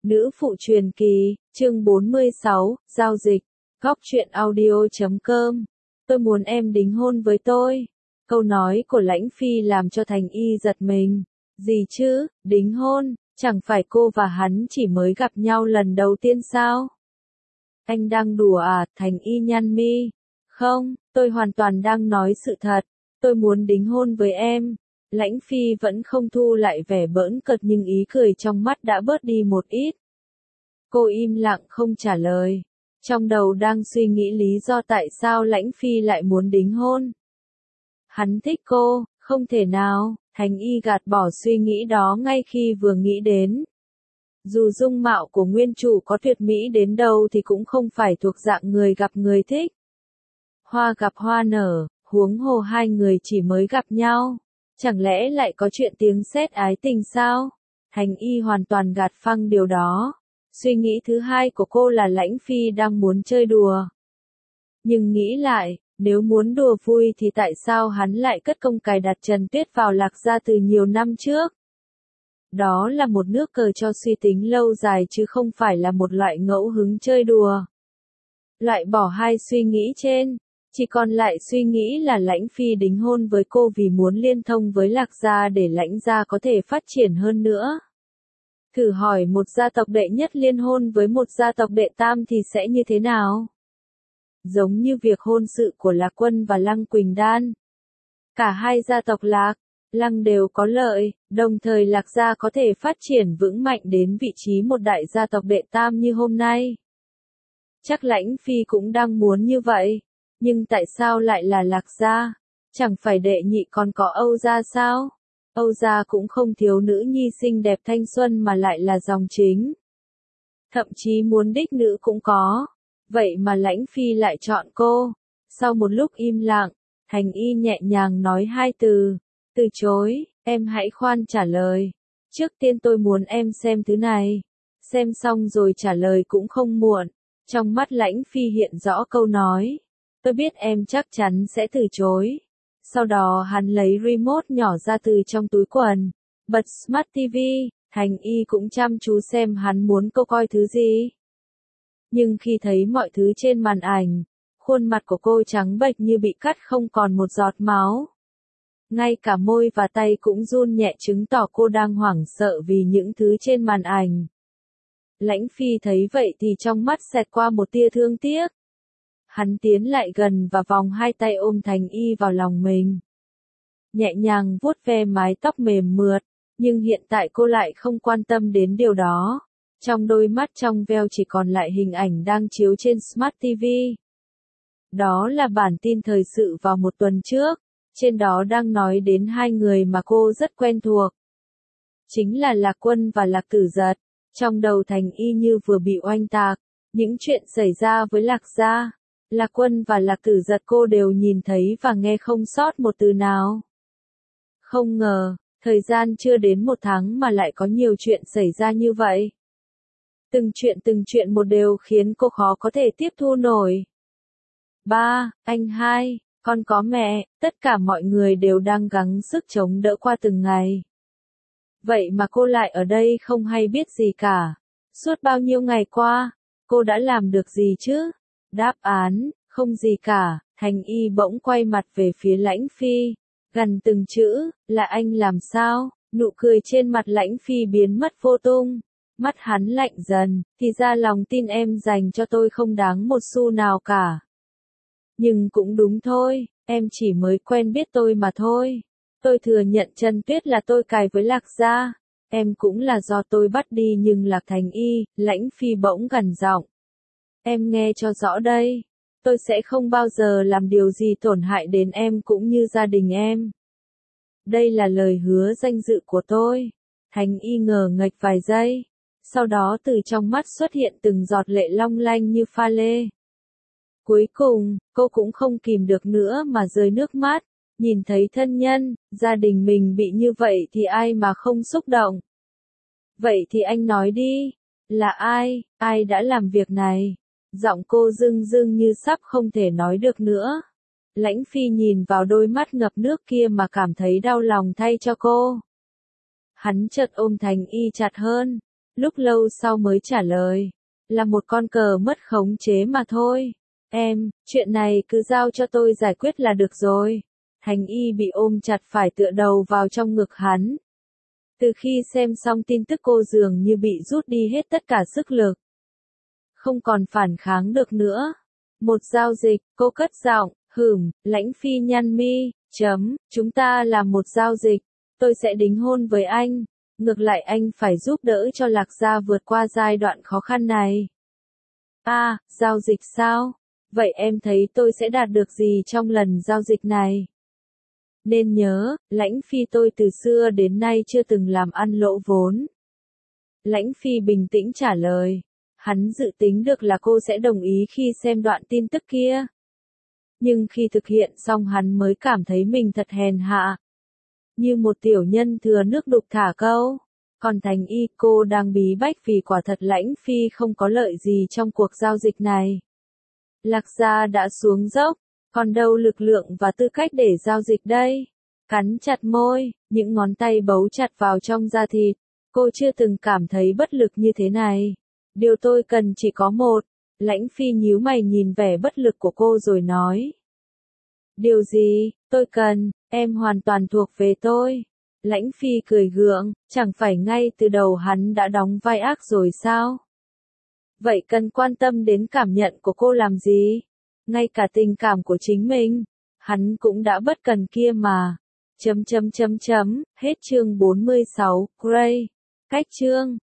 Nữ phụ truyền kỳ, chương 46, giao dịch, góc truyện audio.com. Tôi muốn em đính hôn với tôi. Câu nói của Lãnh Phi làm cho Thành Y giật mình. Gì chứ, đính hôn, chẳng phải cô và hắn chỉ mới gặp nhau lần đầu tiên sao? Anh đang đùa à? Thành Y nhăn mi. Không, tôi hoàn toàn đang nói sự thật. Tôi muốn đính hôn với em. Lãnh Phi vẫn không thu lại vẻ bỡn cợt nhưng ý cười trong mắt đã bớt đi một ít. Cô im lặng không trả lời. Trong đầu đang suy nghĩ lý do tại sao Lãnh Phi lại muốn đính hôn. Hắn thích cô, không thể nào. Thành Y gạt bỏ suy nghĩ đó ngay khi vừa nghĩ đến. Dù dung mạo của nguyên chủ có tuyệt mỹ đến đâu thì cũng không phải thuộc dạng người gặp người thích. Hoa gặp hoa nở, huống hồ hai người chỉ mới gặp nhau. Chẳng lẽ lại có chuyện tiếng sét ái tình sao? Thành Y hoàn toàn gạt phăng điều đó. Suy nghĩ thứ hai của cô là Lãnh Phi đang muốn chơi đùa. Nhưng nghĩ lại, nếu muốn đùa vui thì tại sao hắn lại cất công cài đặt Trần Tuyết vào Lạc Gia từ nhiều năm trước? Đó là một nước cờ cho suy tính lâu dài chứ không phải là một loại ngẫu hứng chơi đùa. Loại bỏ hai suy nghĩ trên, chỉ còn lại suy nghĩ là Lãnh Phi đính hôn với cô vì muốn liên thông với Lạc Gia để Lãnh Gia có thể phát triển hơn nữa. Thử hỏi một gia tộc đệ nhất liên hôn với một gia tộc đệ tam thì sẽ như thế nào? Giống như việc hôn sự của Lạc Quân và Lăng Quỳnh Đan. Cả hai gia tộc Lạc, Lăng đều có lợi, đồng thời Lạc Gia có thể phát triển vững mạnh đến vị trí một đại gia tộc đệ tam như hôm nay. Chắc Lãnh Phi cũng đang muốn như vậy, nhưng tại sao lại là Lạc Gia? Chẳng phải đệ nhị còn có Âu Gia sao? Âu Gia cũng không thiếu nữ nhi xinh đẹp thanh xuân mà lại là dòng chính. Thậm chí muốn đích nữ cũng có. Vậy mà Lãnh Phi lại chọn cô. Sau một lúc im lặng, Thành Y nhẹ nhàng nói hai từ. Từ chối, em hãy khoan trả lời. Trước tiên tôi muốn em xem thứ này. Xem xong rồi trả lời cũng không muộn. Trong mắt Lãnh Phi hiện rõ câu nói. Tôi biết em chắc chắn sẽ từ chối. Sau đó hắn lấy remote nhỏ ra từ trong túi quần, bật Smart TV, Thành Y cũng chăm chú xem hắn muốn cô coi thứ gì. Nhưng khi thấy mọi thứ trên màn ảnh, khuôn mặt của cô trắng bệch như bị cắt không còn một giọt máu. Ngay cả môi và tay cũng run nhẹ chứng tỏ cô đang hoảng sợ vì những thứ trên màn ảnh. Lãnh Phi thấy vậy thì trong mắt xẹt qua một tia thương tiếc. Hắn tiến lại gần và vòng hai tay ôm Thành Y vào lòng mình. Nhẹ nhàng vuốt ve mái tóc mềm mượt, nhưng hiện tại cô lại không quan tâm đến điều đó. Trong đôi mắt trong veo chỉ còn lại hình ảnh đang chiếu trên Smart TV. Đó là bản tin thời sự vào một tuần trước, trên đó đang nói đến hai người mà cô rất quen thuộc. Chính là Lạc Quân và Lạc Tử Giật. Trong đầu Thành Y như vừa bị oanh tạc, những chuyện xảy ra với Lạc Gia. Lạc Quân và Lạc Tử Giật cô đều nhìn thấy và nghe không sót một từ nào. Không ngờ, thời gian chưa đến một tháng mà lại có nhiều chuyện xảy ra như vậy. Từng chuyện một đều khiến cô khó có thể tiếp thu nổi. Ba, anh hai, con có mẹ, tất cả mọi người đều đang gắng sức chống đỡ qua từng ngày. Vậy mà cô lại ở đây không hay biết gì cả. Suốt bao nhiêu ngày qua, cô đã làm được gì chứ? Đáp án, không gì cả. Thành Y bỗng quay mặt về phía Lãnh Phi, gần từng chữ, là anh làm sao? Nụ cười trên mặt Lãnh Phi biến mất vô tung. Mắt hắn lạnh dần, thì ra lòng tin em dành cho tôi không đáng một xu nào cả. Nhưng cũng đúng thôi, em chỉ mới quen biết tôi mà thôi. Tôi thừa nhận Trần Tuyết là tôi cài với Lạc Gia. Em cũng là do tôi bắt đi nhưng Lạc Thành Y, Lãnh Phi bỗng gằn giọng. Em nghe cho rõ đây. Tôi sẽ không bao giờ làm điều gì tổn hại đến em cũng như gia đình em. Đây là lời hứa danh dự của tôi. Thành Y ngờ nghệch vài giây. Sau đó từ trong mắt xuất hiện từng giọt lệ long lanh như pha lê. Cuối cùng, cô cũng không kìm được nữa mà rơi nước mắt. Nhìn thấy thân nhân, gia đình mình bị như vậy thì ai mà không xúc động. Vậy thì anh nói đi, là ai đã làm việc này? Giọng cô rưng rưng như sắp không thể nói được nữa. Lãnh Phi nhìn vào đôi mắt ngập nước kia mà cảm thấy đau lòng thay cho cô. Hắn chợt ôm Thành Y chặt hơn. Lúc lâu sau mới trả lời. Là một con cờ mất khống chế mà thôi. Em, chuyện này cứ giao cho tôi giải quyết là được rồi. Thành Y bị ôm chặt phải tựa đầu vào trong ngực hắn. Từ khi xem xong tin tức cô dường như bị rút đi hết tất cả sức lực. Không còn phản kháng được nữa. Một giao dịch, cô cất giọng, Lãnh Phi nhăn mi, chúng ta làm một giao dịch. Tôi sẽ đính hôn với anh. Ngược lại anh phải giúp đỡ cho Lạc Gia vượt qua giai đoạn khó khăn này. À, giao dịch sao? Vậy em thấy tôi sẽ đạt được gì trong lần giao dịch này? Nên nhớ, Lãnh Phi tôi từ xưa đến nay chưa từng làm ăn lỗ vốn. Lãnh Phi bình tĩnh trả lời. Hắn dự tính được là cô sẽ đồng ý khi xem đoạn tin tức kia. Nhưng khi thực hiện xong hắn mới cảm thấy mình thật hèn hạ. Như một tiểu nhân thừa nước đục thả câu. Còn Thành Y cô đang bí bách vì quả thật Lãnh Phi không có lợi gì trong cuộc giao dịch này. Lạc Gia đã xuống dốc, còn đâu lực lượng và tư cách để giao dịch đây? Cắn chặt môi, những ngón tay bấu chặt vào trong da thịt. Cô chưa từng cảm thấy bất lực như thế này. Điều tôi cần chỉ có một. Lãnh Phi nhíu mày nhìn vẻ bất lực của cô rồi nói. Điều gì, tôi cần, em hoàn toàn thuộc về tôi. Lãnh Phi cười gượng, chẳng phải ngay từ đầu hắn đã đóng vai ác rồi sao? Vậy cần quan tâm đến cảm nhận của cô làm gì? Ngay cả tình cảm của chính mình, hắn cũng đã bất cần kia mà. Hết chương 46, Gray. Cách chương